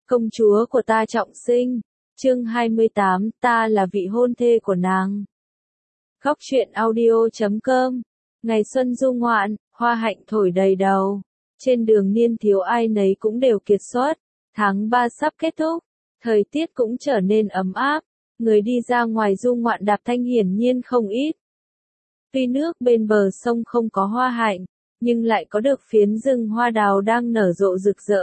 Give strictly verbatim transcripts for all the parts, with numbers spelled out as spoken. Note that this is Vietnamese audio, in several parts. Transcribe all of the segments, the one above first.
Công chúa của ta trọng sinh. Chương hai mươi tám, ta là vị hôn thê của nàng. Góc truyện audio chấm com. Ngày xuân du ngoạn, hoa hạnh thổi đầy đầu. Trên đường niên thiếu ai nấy cũng đều kiệt xuất. Tháng ba sắp kết thúc, thời tiết cũng trở nên ấm áp. Người đi ra ngoài du ngoạn đạp thanh hiển nhiên không ít. Tuy nước bên bờ sông không có hoa hạnh, nhưng lại có được phiến rừng hoa đào đang nở rộ rực rỡ.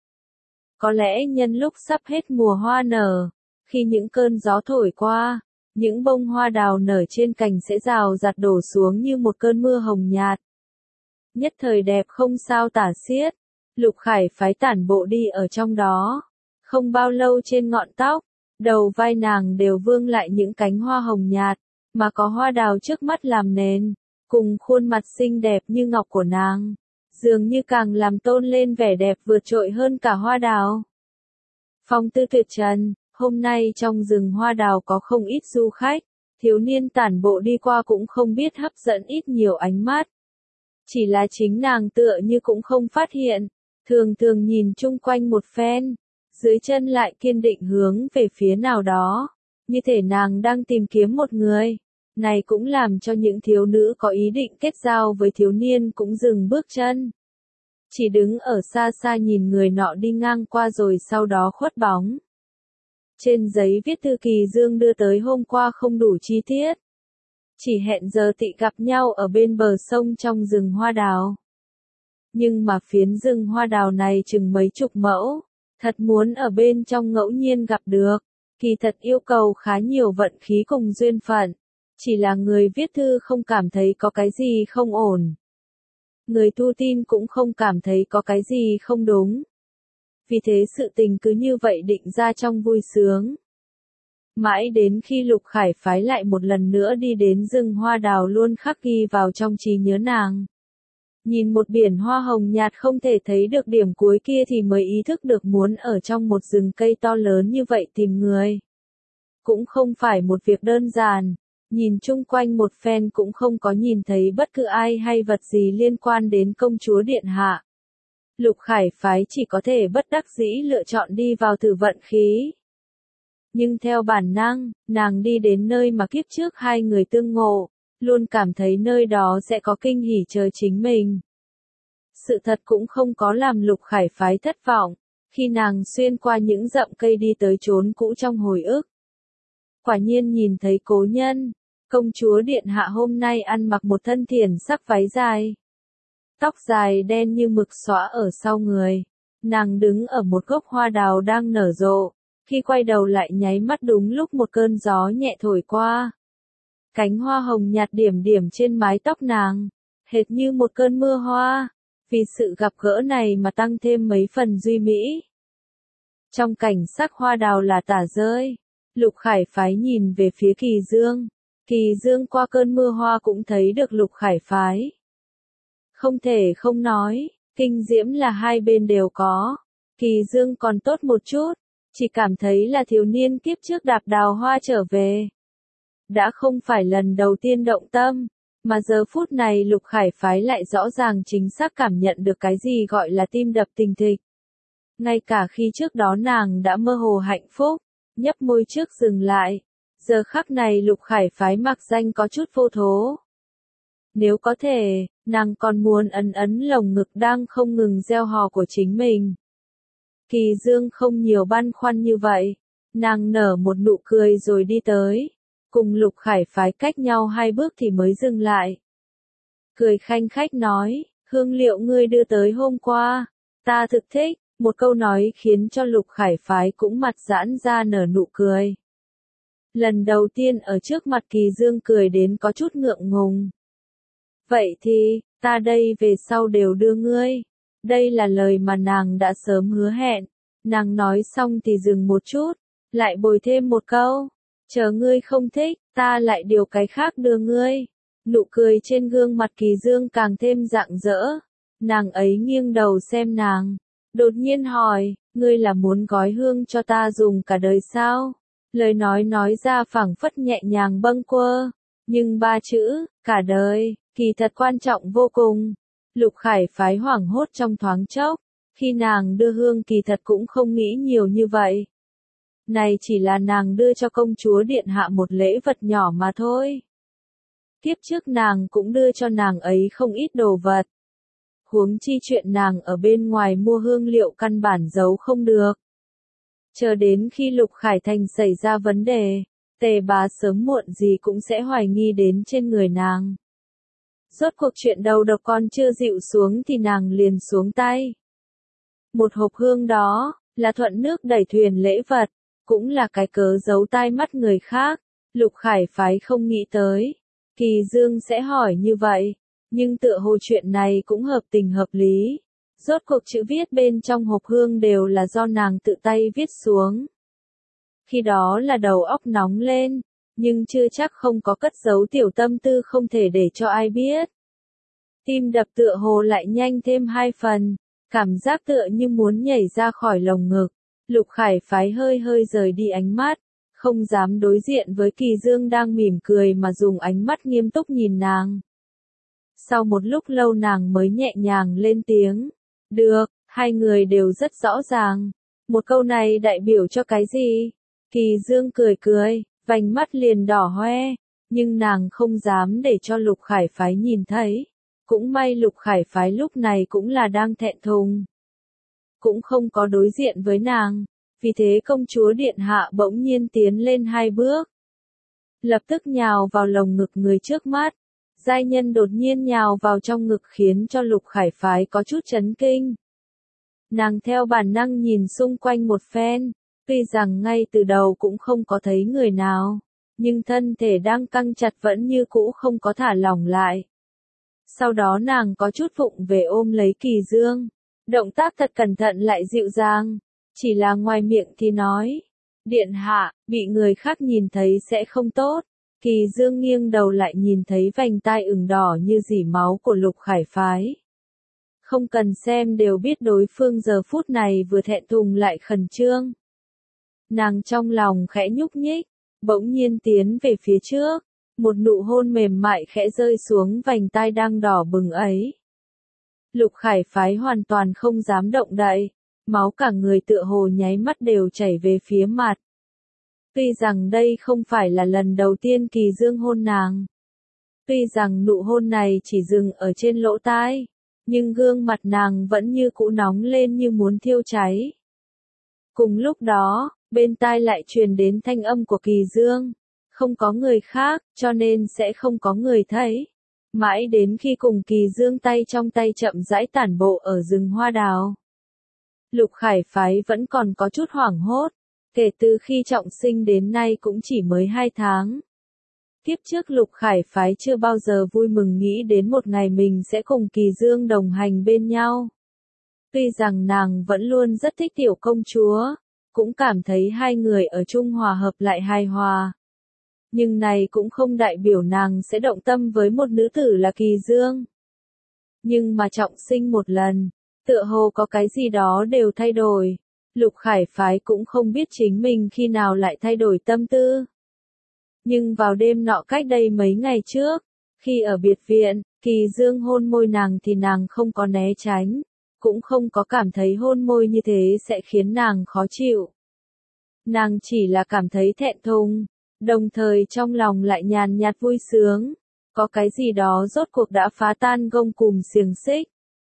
Có lẽ nhân lúc sắp hết mùa hoa nở, khi những cơn gió thổi qua, những bông hoa đào nở trên cành sẽ rào rạt đổ xuống như một cơn mưa hồng nhạt. Nhất thời đẹp không sao tả xiết, Lục Khải phái tản bộ đi ở trong đó. Không bao lâu trên ngọn tóc, đầu vai nàng đều vương lại những cánh hoa hồng nhạt, mà có hoa đào trước mắt làm nền, cùng khuôn mặt xinh đẹp như ngọc của nàng, dường như càng làm tôn lên vẻ đẹp vượt trội hơn cả hoa đào. Phong tư tuyệt trần, hôm nay trong rừng hoa đào có không ít du khách, thiếu niên tản bộ đi qua cũng không biết hấp dẫn ít nhiều ánh mắt. Chỉ là chính nàng tựa như cũng không phát hiện, thường thường nhìn chung quanh một phen, dưới chân lại kiên định hướng về phía nào đó, như thể nàng đang tìm kiếm một người. Này cũng làm cho những thiếu nữ có ý định kết giao với thiếu niên cũng dừng bước chân. Chỉ đứng ở xa xa nhìn người nọ đi ngang qua rồi sau đó khuất bóng. Trên giấy viết thư Kỳ Dương đưa tới hôm qua không đủ chi tiết. Chỉ hẹn giờ tị gặp nhau ở bên bờ sông trong rừng hoa đào. Nhưng mà phiến rừng hoa đào này chừng mấy chục mẫu, thật muốn ở bên trong ngẫu nhiên gặp được, kỳ thật yêu cầu khá nhiều vận khí cùng duyên phận. Chỉ là người viết thư không cảm thấy có cái gì không ổn. Người thu tin cũng không cảm thấy có cái gì không đúng. Vì thế sự tình cứ như vậy định ra trong vui sướng. Mãi đến khi Lục Khải phái lại một lần nữa đi đến rừng hoa đào luôn khắc ghi vào trong trí nhớ nàng. Nhìn một biển hoa hồng nhạt không thể thấy được điểm cuối kia thì mới ý thức được muốn ở trong một rừng cây to lớn như vậy tìm người. Cũng không phải một việc đơn giản. Nhìn chung quanh một phen cũng không có nhìn thấy bất cứ ai hay vật gì liên quan đến công chúa điện hạ. Lục Khải phái chỉ có thể bất đắc dĩ lựa chọn đi vào thử vận khí. Nhưng theo bản năng, nàng đi đến nơi mà kiếp trước hai người tương ngộ, luôn cảm thấy nơi đó sẽ có kinh hỉ chờ chính mình. Sự thật cũng không có làm Lục Khải phái thất vọng, khi nàng xuyên qua những rậm cây đi tới chốn cũ trong hồi ức. Quả nhiên nhìn thấy cố nhân. Công chúa điện hạ hôm nay ăn mặc một thân thiển sắc váy dài. Tóc dài đen như mực xõa ở sau người. Nàng đứng ở một gốc hoa đào đang nở rộ. Khi quay đầu lại nháy mắt đúng lúc một cơn gió nhẹ thổi qua. Cánh hoa hồng nhạt điểm điểm trên mái tóc nàng. Hệt như một cơn mưa hoa. Vì sự gặp gỡ này mà tăng thêm mấy phần duy mỹ. Trong cảnh sắc hoa đào là tả rơi. Lục Khải phái nhìn về phía Kỳ Dương. Kỳ Dương qua cơn mưa hoa cũng thấy được Lục Khải phái. Không thể không nói, kinh diễm là hai bên đều có. Kỳ Dương còn tốt một chút, chỉ cảm thấy là thiếu niên kiếp trước đạp đào hoa trở về. Đã không phải lần đầu tiên động tâm, mà giờ phút này Lục Khải phái lại rõ ràng chính xác cảm nhận được cái gì gọi là tim đập thình thịch. Ngay cả khi trước đó nàng đã mơ hồ hạnh phúc, nhấp môi trước dừng lại. Giờ khắc này Lục Khải phái mặc danh có chút vô thố. Nếu có thể, nàng còn muốn ấn ấn lồng ngực đang không ngừng reo hò của chính mình. Kỳ Dương không nhiều băn khoăn như vậy. Nàng nở một nụ cười rồi đi tới. Cùng Lục Khải phái cách nhau hai bước thì mới dừng lại. Cười khanh khách nói, hương liệu ngươi đưa tới hôm qua. Ta thực thích. Một câu nói khiến cho Lục Khải phái cũng mặt giãn ra nở nụ cười. Lần đầu tiên ở trước mặt Kỳ Dương cười đến có chút ngượng ngùng. Vậy thì, ta đây về sau đều đưa ngươi. Đây là lời mà nàng đã sớm hứa hẹn. Nàng nói xong thì dừng một chút, lại bồi thêm một câu. Chờ ngươi không thích, ta lại điều cái khác đưa ngươi. Nụ cười trên gương mặt Kỳ Dương càng thêm rạng rỡ. Nàng ấy nghiêng đầu xem nàng. Đột nhiên hỏi, ngươi là muốn gói hương cho ta dùng cả đời sao? Lời nói nói ra phảng phất nhẹ nhàng bâng quơ, nhưng ba chữ, cả đời, kỳ thật quan trọng vô cùng. Lục Khải phái hoảng hốt trong thoáng chốc, Khi nàng đưa hương kỳ thật cũng không nghĩ nhiều như vậy. Này chỉ là nàng đưa cho công chúa điện hạ một lễ vật nhỏ mà thôi. Kiếp trước nàng cũng đưa cho nàng ấy không ít đồ vật. Huống chi chuyện nàng ở bên ngoài mua hương liệu căn bản giấu không được. Chờ đến khi Lục Khải Thành xảy ra vấn đề, Tề bá sớm muộn gì cũng sẽ hoài nghi đến trên người nàng. Rốt cuộc chuyện đầu độc con chưa dịu xuống thì nàng liền xuống tay. Một hộp hương đó, là thuận nước đẩy thuyền lễ vật, cũng là cái cớ giấu tai mắt người khác. Lục Khải phái không nghĩ tới, Kỳ Dương sẽ hỏi như vậy, nhưng tựa hồ chuyện này cũng hợp tình hợp lý. Rốt cuộc chữ viết bên trong hộp hương đều là do nàng tự tay viết xuống. Khi đó là đầu óc nóng lên, nhưng chưa chắc không có cất giấu tiểu tâm tư không thể để cho ai biết. Tim đập tựa hồ lại nhanh thêm hai phần, cảm giác tựa như muốn nhảy ra khỏi lồng ngực. Lục Khải phái hơi hơi rời đi ánh mắt, không dám đối diện với Kỳ Dương đang mỉm cười mà dùng ánh mắt nghiêm túc nhìn nàng. Sau một lúc lâu nàng mới nhẹ nhàng lên tiếng. Được, hai người đều rất rõ ràng. Một câu này đại biểu cho cái gì? Kỳ Dương cười cười, vành mắt liền đỏ hoe, nhưng nàng không dám để cho Lục Khải phái nhìn thấy. Cũng may Lục Khải phái lúc này cũng là đang thẹn thùng. Cũng không có đối diện với nàng, vì thế công chúa điện hạ bỗng nhiên tiến lên hai bước. Lập tức nhào vào lồng ngực người trước mắt. Giai nhân đột nhiên nhào vào trong ngực khiến cho Lục Khải phái có chút chấn kinh. Nàng theo bản năng nhìn xung quanh một phen, tuy rằng ngay từ đầu cũng không có thấy người nào, nhưng thân thể đang căng chặt vẫn như cũ không có thả lỏng lại. Sau đó nàng có chút vụng về ôm lấy Kỳ Dương, động tác thật cẩn thận lại dịu dàng, chỉ là ngoài miệng thì nói, điện hạ, bị người khác nhìn thấy sẽ không tốt. Kỳ Dương nghiêng đầu lại nhìn thấy vành tai ửng đỏ như dỉ máu của Lục Khải phái. Không cần xem đều biết đối phương giờ phút này vừa thẹn thùng lại khẩn trương. Nàng trong lòng khẽ nhúc nhích, bỗng nhiên tiến về phía trước, một nụ hôn mềm mại khẽ rơi xuống vành tai đang đỏ bừng ấy. Lục Khải phái hoàn toàn không dám động đậy, máu cả người tựa hồ nháy mắt đều chảy về phía mặt. Tuy rằng đây không phải là lần đầu tiên Kỳ Dương hôn nàng. Tuy rằng nụ hôn này chỉ dừng ở trên lỗ tai, nhưng gương mặt nàng vẫn như cũ nóng lên như muốn thiêu cháy. Cùng lúc đó, bên tai lại truyền đến thanh âm của Kỳ Dương. Không có người khác, cho nên sẽ không có người thấy. Mãi đến khi cùng Kỳ Dương tay trong tay chậm rãi tản bộ ở rừng hoa đào. Lục Khải phái vẫn còn có chút hoảng hốt. Kể từ khi trọng sinh đến nay cũng chỉ mới hai tháng. Kiếp trước Lục Khải phái chưa bao giờ vui mừng nghĩ đến một ngày mình sẽ cùng Kỳ Dương đồng hành bên nhau. Tuy rằng nàng vẫn luôn rất thích tiểu công chúa, cũng cảm thấy hai người ở chung hòa hợp lại hài hòa. Nhưng này cũng không đại biểu nàng sẽ động tâm với một nữ tử là Kỳ Dương. Nhưng mà trọng sinh một lần, tựa hồ có cái gì đó đều thay đổi. Lục Khải phái cũng không biết chính mình khi nào lại thay đổi tâm tư. Nhưng vào đêm nọ cách đây mấy ngày trước, khi ở biệt viện, Kỳ Dương hôn môi nàng thì nàng không có né tránh, cũng không có cảm thấy hôn môi như thế sẽ khiến nàng khó chịu. Nàng chỉ là cảm thấy thẹn thùng, đồng thời trong lòng lại nhàn nhạt vui sướng, có cái gì đó rốt cuộc đã phá tan gông cùm xiềng xích,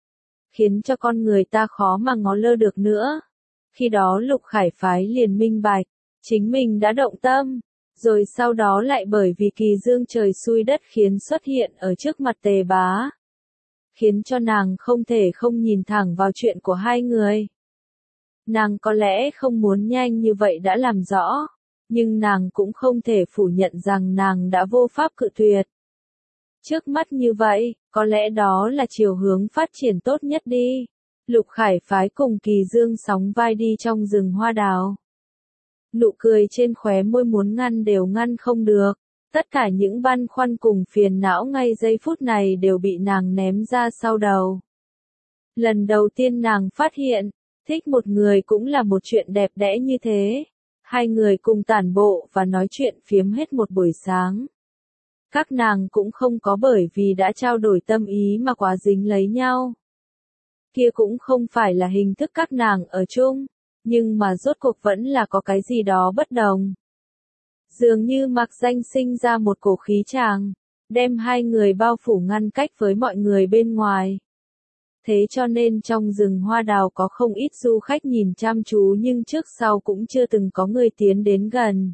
khiến cho con người ta khó mà ngó lơ được nữa. Khi đó Lục Khải phái liền minh bạch, chính mình đã động tâm, rồi sau đó lại bởi vì Kỳ Dương trời xui đất khiến xuất hiện ở trước mặt Tề bá. Khiến cho nàng không thể không nhìn thẳng vào chuyện của hai người. Nàng có lẽ không muốn nhanh như vậy đã làm rõ, nhưng nàng cũng không thể phủ nhận rằng nàng đã vô pháp cự tuyệt. Trước mắt như vậy, có lẽ đó là chiều hướng phát triển tốt nhất đi. Lục Khải phái cùng Kỳ Dương sóng vai đi trong rừng hoa đào. Nụ cười trên khóe môi muốn ngăn đều ngăn không được. Tất cả những băn khoăn cùng phiền não ngay giây phút này đều bị nàng ném ra sau đầu. Lần đầu tiên nàng phát hiện, thích một người cũng là một chuyện đẹp đẽ như thế. Hai người cùng tản bộ và nói chuyện phiếm hết một buổi sáng. Các nàng cũng không có bởi vì đã trao đổi tâm ý mà quá dính lấy nhau. kia cũng không phải là hình thức các nàng ở chung, nhưng mà rốt cuộc vẫn là có cái gì đó bất đồng. Dường như Mạc Danh sinh ra một cổ khí tràng, đem hai người bao phủ ngăn cách với mọi người bên ngoài. Thế cho nên trong rừng hoa đào có không ít du khách nhìn chăm chú nhưng trước sau cũng chưa từng có người tiến đến gần.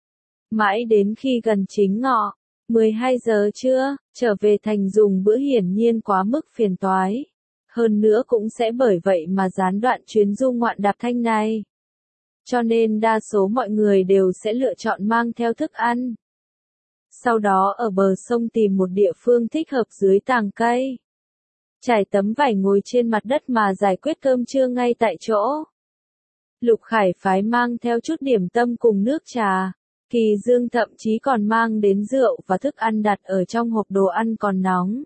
Mãi đến khi gần chính ngọ, mười hai giờ trưa, trở về thành dùng bữa hiển nhiên quá mức phiền toái. Hơn nữa cũng sẽ bởi vậy mà gián đoạn chuyến du ngoạn đạp thanh này. Cho nên đa số mọi người đều sẽ lựa chọn mang theo thức ăn. Sau đó ở bờ sông tìm một địa phương thích hợp dưới tàng cây. Trải tấm vải ngồi trên mặt đất mà giải quyết cơm trưa ngay tại chỗ. Lục Khải phái mang theo chút điểm tâm cùng nước trà. Kỳ Dương thậm chí còn mang đến rượu và thức ăn đặt ở trong hộp đồ ăn còn nóng.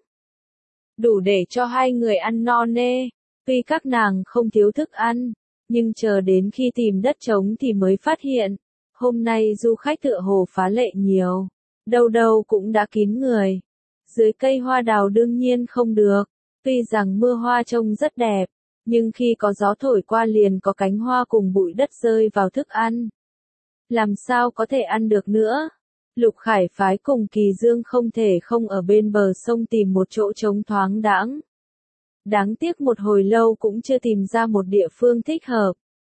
Đủ để cho hai người ăn no nê. Tuy các nàng không thiếu thức ăn, nhưng chờ đến khi tìm đất trống thì mới phát hiện. Hôm nay du khách tựa hồ phá lệ nhiều. Đâu đâu cũng đã kín người. Dưới cây hoa đào đương nhiên không được. Tuy rằng mưa hoa trông rất đẹp, nhưng khi có gió thổi qua liền có cánh hoa cùng bụi đất rơi vào thức ăn. Làm sao có thể ăn được nữa? Lục Khải phái cùng Kỳ Dương không thể không ở bên bờ sông tìm một chỗ trống thoáng đãng. Đáng tiếc một hồi lâu cũng chưa tìm ra một địa phương thích hợp.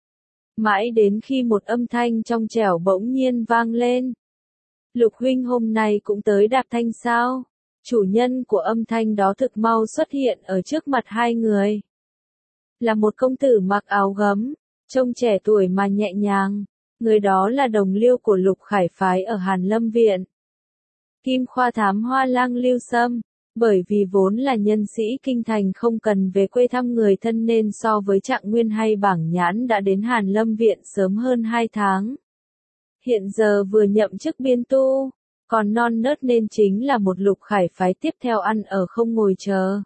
Mãi đến khi một âm thanh trong trẻo bỗng nhiên vang lên. Lục huynh hôm nay cũng tới đạp thanh sao? Chủ nhân của âm thanh đó thực mau xuất hiện ở trước mặt hai người. Là một công tử mặc áo gấm, trông trẻ tuổi mà nhẹ nhàng. Người đó là đồng liêu của Lục Khải phái ở Hàn Lâm Viện. Kim Khoa Thám Hoa Lang Lưu Sâm, bởi vì vốn là nhân sĩ kinh thành không cần về quê thăm người thân nên so với Trạng Nguyên hay Bảng Nhãn đã đến Hàn Lâm Viện sớm hơn hai tháng. Hiện giờ vừa nhậm chức biên tu, còn non nớt nên chính là một Lục Khải phái tiếp theo ăn ở không ngồi chờ.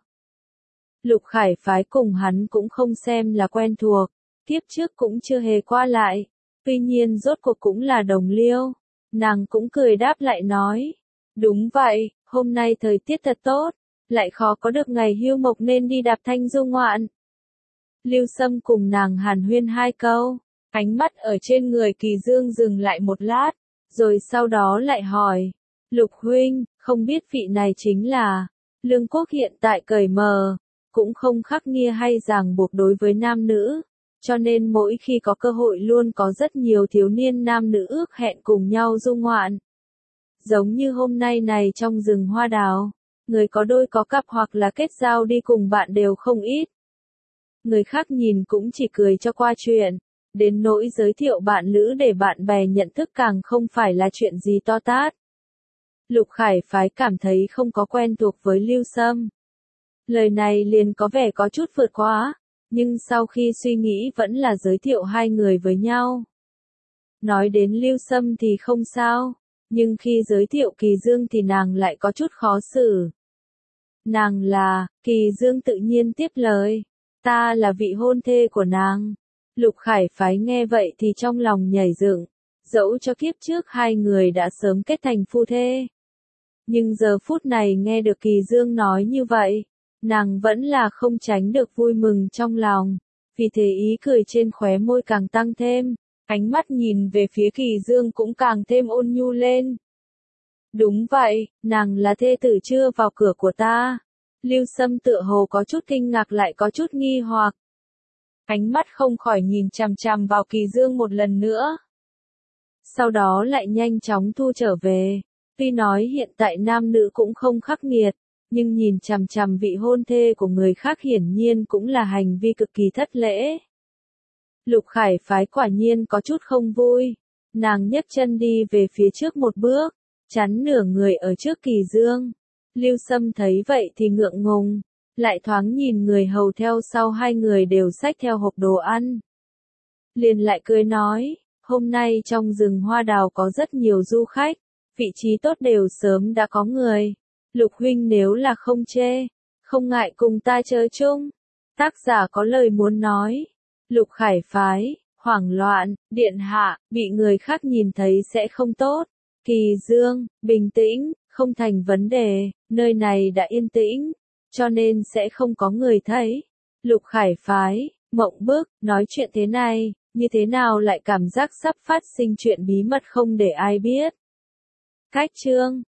Lục Khải phái cùng hắn cũng không xem là quen thuộc, tiếp trước cũng chưa hề qua lại. Tuy nhiên rốt cuộc cũng là đồng liêu. Nàng cũng cười đáp lại nói. Đúng vậy, hôm nay thời tiết thật tốt. Lại khó có được ngày hưu mộc nên đi đạp thanh du ngoạn. Lưu Sâm cùng nàng hàn huyên hai câu. Ánh mắt ở trên người Kỳ Dương dừng lại một lát. Rồi sau đó lại hỏi. Lục huynh, không biết vị này chính là. Lương quốc hiện tại cởi mờ. Cũng không khắc nghiêng hay ràng buộc đối với nam nữ. Cho nên mỗi khi có cơ hội luôn có rất nhiều thiếu niên nam nữ ước hẹn cùng nhau du ngoạn. Giống như hôm nay này trong rừng hoa đào, người có đôi có cặp hoặc là kết giao đi cùng bạn đều không ít. Người khác nhìn cũng chỉ cười cho qua chuyện, đến nỗi giới thiệu bạn lữ để bạn bè nhận thức càng không phải là chuyện gì to tát. Lục Khải phái cảm thấy không có quen thuộc với Lưu Sâm. Lời này liền có vẻ có chút vượt quá. Nhưng sau khi suy nghĩ vẫn là giới thiệu hai người với nhau. Nói đến Lưu Sâm thì không sao, nhưng khi giới thiệu Kỳ Dương thì nàng lại có chút khó xử. Nàng là, Kỳ Dương tự nhiên tiếp lời, ta là vị hôn thê của nàng. Lục Khải phái nghe vậy thì trong lòng nhảy dựng, dẫu cho kiếp trước hai người đã sớm kết thành phu thê. Nhưng giờ phút này nghe được Kỳ Dương nói như vậy. Nàng vẫn là không tránh được vui mừng trong lòng, vì thế ý cười trên khóe môi càng tăng thêm, ánh mắt nhìn về phía Kỳ Dương cũng càng thêm ôn nhu lên. Đúng vậy, nàng là thê tử chưa vào cửa của ta. Lưu Sâm tựa hồ có chút kinh ngạc lại có chút nghi hoặc. Ánh mắt không khỏi nhìn chằm chằm vào Kỳ Dương một lần nữa. Sau đó lại nhanh chóng thu trở về, tuy nói hiện tại nam nữ cũng không khắc nghiệt. Nhưng nhìn chằm chằm vị hôn thê của người khác hiển nhiên cũng là hành vi cực kỳ thất lễ. Lục Khải phái quả nhiên có chút không vui. Nàng nhấc chân đi về phía trước một bước, chắn nửa người ở trước Kỳ Dương. Lưu Sâm thấy vậy thì ngượng ngùng, lại thoáng nhìn người hầu theo sau hai người đều xách theo hộp đồ ăn. Liền lại cười nói, hôm nay trong rừng hoa đào có rất nhiều du khách, vị trí tốt đều sớm đã có người. Lục huynh nếu là không chê, không ngại cùng ta chơi chung. Tác giả có lời muốn nói. Lục Khải phái, hoảng loạn, điện hạ, bị người khác nhìn thấy sẽ không tốt. Kỳ Dương, bình tĩnh, không thành vấn đề, nơi này đã yên tĩnh, cho nên sẽ không có người thấy. Lục Khải phái, mộng bức, nói chuyện thế này, như thế nào lại cảm giác sắp phát sinh chuyện bí mật không để ai biết. Cách chương